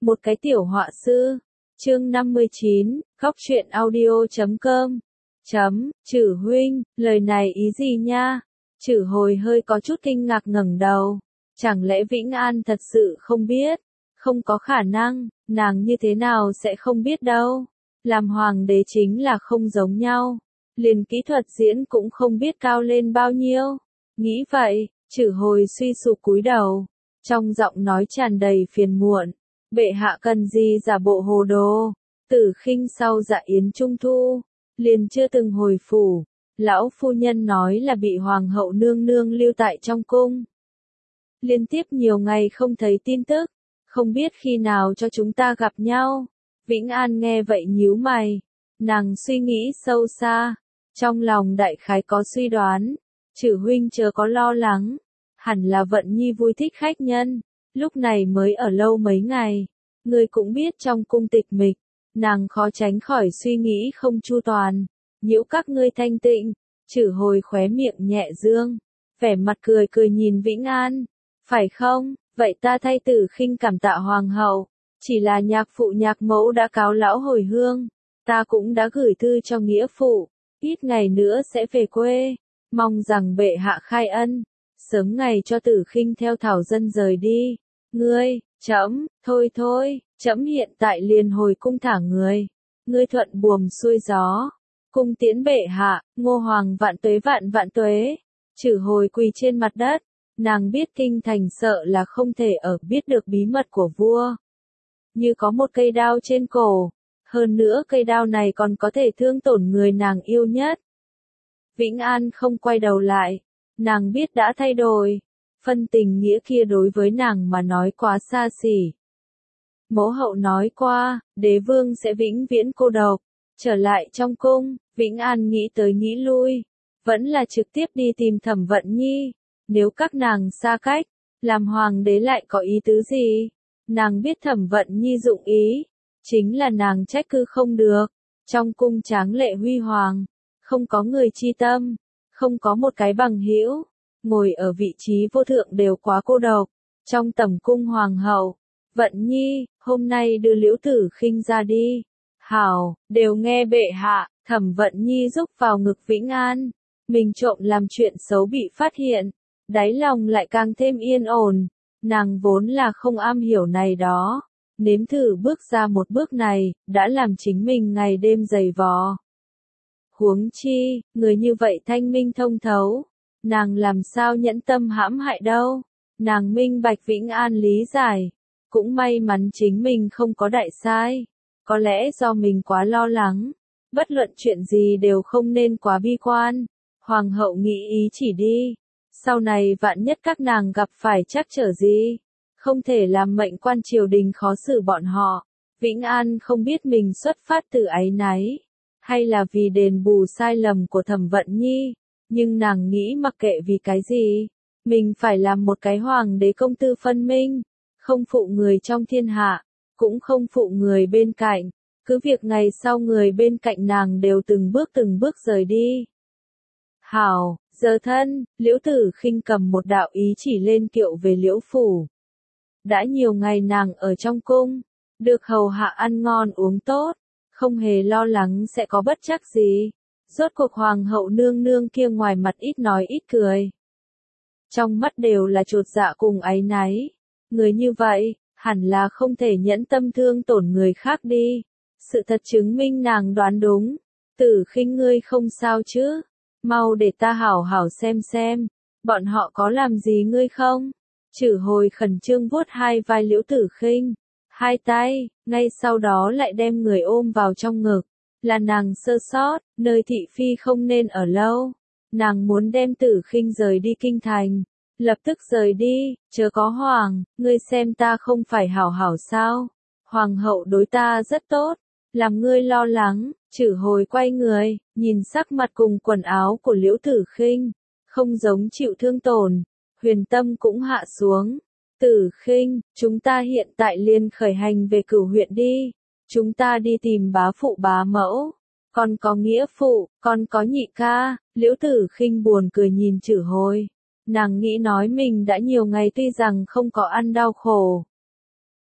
Một cái tiểu họa sư. Chương 59, Góc truyện audio.com. Chử huynh, lời này ý gì nha? Chử hồi hơi có chút kinh ngạc ngẩng đầu. Chẳng lẽ Vĩnh An thật sự không biết? Không có khả năng, nàng như thế nào sẽ không biết đâu. Làm hoàng đế chính là không giống nhau. Liền kỹ thuật diễn cũng không biết cao lên bao nhiêu. Nghĩ vậy, Chử hồi suy sụp cúi đầu. Trong giọng nói tràn đầy phiền muộn. Bệ hạ cần gì giả bộ hồ đồ. Tử Khinh sau dạ yến trung thu, liền chưa từng hồi phủ. Lão phu nhân nói là bị hoàng hậu nương nương lưu tại trong cung. Liên tiếp nhiều ngày không thấy tin tức, không biết khi nào cho chúng ta gặp nhau. Vĩnh An nghe vậy nhíu mày, nàng suy nghĩ sâu xa, trong lòng đại khái có suy đoán. Chử huynh chớ có lo lắng, hẳn là Vận Nhi vui thích khách nhân, lúc này mới ở lâu mấy ngày. Ngươi cũng biết trong cung tịch mịch, nàng khó tránh khỏi suy nghĩ không chu toàn, nhiễu các ngươi thanh tịnh. Chử hồi khóe miệng nhẹ dương, vẻ mặt cười cười nhìn Vĩnh An. Phải không, vậy ta thay Tử Khinh cảm tạ hoàng hậu, chỉ là nhạc phụ nhạc mẫu đã cáo lão hồi hương, ta cũng đã gửi thư cho nghĩa phụ, ít ngày nữa sẽ về quê, mong rằng bệ hạ khai ân, sớm ngày cho Tử Khinh theo thảo dân rời đi. Ngươi, trẫm, thôi thôi, trẫm hiện tại liền hồi cung thả người, ngươi thuận buồm xuôi gió, cung tiễn bệ hạ, Ngô Hoàng vạn tuế vạn vạn tuế. Chử hồi quỳ trên mặt đất, nàng biết kinh thành sợ là không thể ở biết được bí mật của vua. Như có một cây đao trên cổ, hơn nữa cây đao này còn có thể thương tổn người nàng yêu nhất. Vĩnh An không quay đầu lại, nàng biết đã thay đổi, phân tình nghĩa kia đối với nàng mà nói quá xa xỉ. Mẫu hậu nói qua, đế vương sẽ vĩnh viễn cô độc, trở lại trong cung. Vĩnh An nghĩ tới nghĩ lui, vẫn là trực tiếp đi tìm Thẩm Vận Nhi. Nếu các nàng xa cách, làm hoàng đế lại có ý tứ gì? Nàng biết Thẩm Vận Nhi dụng ý, chính là nàng trách cứ không được. Trong cung tráng lệ huy hoàng, không có người chi tâm, không có một cái bằng hữu, ngồi ở vị trí vô thượng đều quá cô độc. Trong tẩm cung hoàng hậu, Vận Nhi, hôm nay đưa Liễu Tử Khinh ra đi. Hảo, đều nghe bệ hạ. Thẩm Vận Nhi rúc vào ngực Vĩnh An, mình trộm làm chuyện xấu bị phát hiện, đáy lòng lại càng thêm yên ổn. Nàng vốn là không am hiểu này đó, nếm thử bước ra một bước này, đã làm chính mình ngày đêm dày vò. Huống chi, người như vậy thanh minh thông thấu, nàng làm sao nhẫn tâm hãm hại đâu. Nàng minh bạch Vĩnh An lý giải, cũng may mắn chính mình không có đại sai, có lẽ do mình quá lo lắng. Bất luận chuyện gì đều không nên quá bi quan. Hoàng hậu nghĩ ý chỉ đi. Sau này vạn nhất các nàng gặp phải trắc trở gì, không thể làm mệnh quan triều đình khó xử bọn họ. Vĩnh An không biết mình xuất phát từ áy náy, hay là vì đền bù sai lầm của Thẩm Vận Nhi. Nhưng nàng nghĩ mặc kệ vì cái gì, mình phải làm một cái hoàng đế công tư phân minh, không phụ người trong thiên hạ, cũng không phụ người bên cạnh. Cứ việc ngày sau người bên cạnh nàng đều từng bước rời đi. Hảo, giờ thân, Liễu Tử Khinh cầm một đạo ý chỉ lên kiệu về Liễu phủ. Đã nhiều ngày nàng ở trong cung, được hầu hạ ăn ngon uống tốt, không hề lo lắng sẽ có bất trắc gì. Rốt cuộc hoàng hậu nương nương kia ngoài mặt ít nói ít cười, trong mắt đều là chột dạ cùng áy náy. Người như vậy, hẳn là không thể nhẫn tâm thương tổn người khác đi. Sự thật chứng minh nàng đoán đúng. Tử Khinh ngươi không sao chứ? Mau để ta hảo hảo xem, bọn họ có làm gì ngươi không? Chử hồi khẩn trương vuốt hai vai Liễu Tử Khinh, hai tay, ngay sau đó lại đem người ôm vào trong ngực. Là nàng sơ sót, nơi thị phi không nên ở lâu. Nàng muốn đem Tử Khinh rời đi kinh thành, lập tức rời đi, chớ có hoảng, ngươi xem ta không phải hảo hảo sao? Hoàng hậu đối ta rất tốt. Làm ngươi lo lắng. Chử hồi quay người, nhìn sắc mặt cùng quần áo của Liễu Tử Khinh, không giống chịu thương tổn, huyền tâm cũng hạ xuống. Tử Khinh, chúng ta hiện tại liền khởi hành về Cửu huyện đi, chúng ta đi tìm bá phụ bá mẫu, còn có nghĩa phụ, còn có nhị ca. Liễu Tử Khinh buồn cười nhìn Chử hồi, nàng nghĩ nói mình đã nhiều ngày tuy rằng không có ăn đau khổ,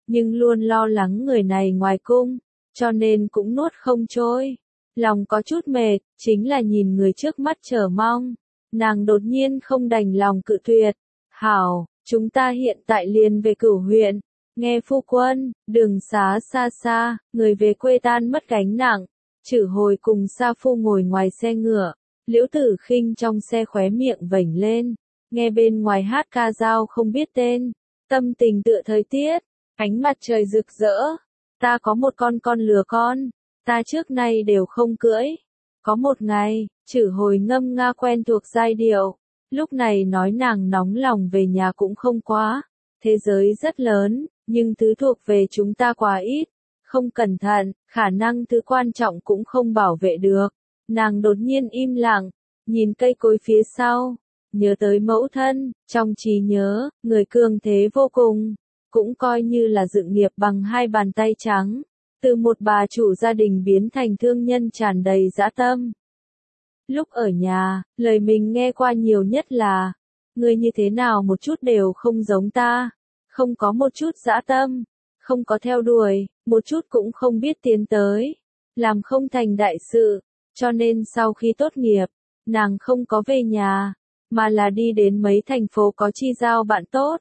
nhưng luôn lo lắng người này ngoài cung, cho nên cũng nuốt không trôi. Lòng có chút mệt, chính là nhìn người trước mắt chờ mong. Nàng đột nhiên không đành lòng cự tuyệt. Hảo, chúng ta hiện tại liền về Cửu huyện. Nghe phu quân, đường xá xa xa, người về quê tan mất gánh nặng. Chử Hồi cùng Sa Phu ngồi ngoài xe ngựa, Liễu Tử Khinh trong xe khóe miệng vểnh lên, nghe bên ngoài hát ca dao không biết tên, tâm tình tựa thời tiết, ánh mặt trời rực rỡ. Ta có một con lừa con, ta trước nay đều không cưỡi. Có một ngày, Chử Hồi ngâm nga quen thuộc giai điệu, lúc này nói nàng nóng lòng về nhà cũng không quá. Thế giới rất lớn, nhưng thứ thuộc về chúng ta quá ít. Không cẩn thận, khả năng thứ quan trọng cũng không bảo vệ được. Nàng đột nhiên im lặng, nhìn cây cối phía sau, nhớ tới mẫu thân, trong trí nhớ, người cường thế vô cùng, cũng coi như là dựng nghiệp bằng hai bàn tay trắng, từ một bà chủ gia đình biến thành thương nhân tràn đầy dã tâm. Lúc ở nhà, lời mình nghe qua nhiều nhất là, người như thế nào một chút đều không giống ta, không có một chút dã tâm, không có theo đuổi, một chút cũng không biết tiến tới, làm không thành đại sự, cho nên sau khi tốt nghiệp, nàng không có về nhà, mà là đi đến mấy thành phố có chi giao bạn tốt.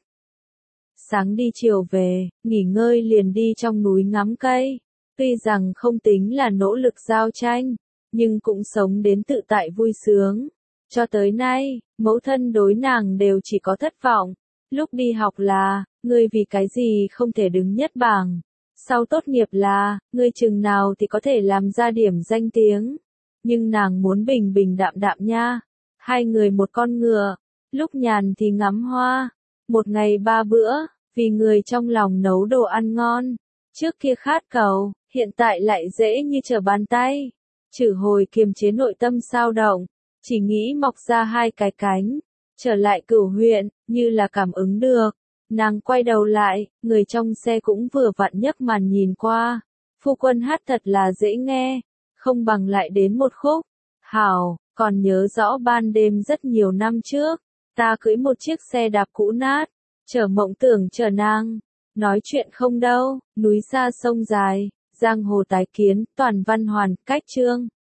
Sáng đi chiều về, nghỉ ngơi liền đi trong núi ngắm cây, tuy rằng không tính là nỗ lực giao tranh, nhưng cũng sống đến tự tại vui sướng. Cho tới nay, mẫu thân đối nàng đều chỉ có thất vọng, lúc đi học là, ngươi vì cái gì không thể đứng nhất bảng. Sau tốt nghiệp là, ngươi chừng nào thì có thể làm ra điểm danh tiếng. Nhưng nàng muốn bình bình đạm đạm nha. Hai người một con ngựa, lúc nhàn thì ngắm hoa. Một ngày 3 bữa, vì người trong lòng nấu đồ ăn ngon. Trước kia khát cầu, hiện tại lại dễ như trở bàn tay. Chử Hồi kiềm chế nội tâm xao động, chỉ nghĩ mọc ra hai cái cánh. Trở lại Cửu huyện, như là cảm ứng được. Nàng quay đầu lại, người trong xe cũng vừa vặn nhấc màn nhìn qua. Phu quân hát thật là dễ nghe, không bằng lại đến một khúc. Hảo, còn nhớ rõ ban đêm rất nhiều năm trước, ta cưỡi một chiếc xe đạp cũ nát, chở mộng tưởng chở nàng. Nói chuyện không đâu, núi xa sông dài, giang hồ tái kiến, toàn văn hoàn, cách chương.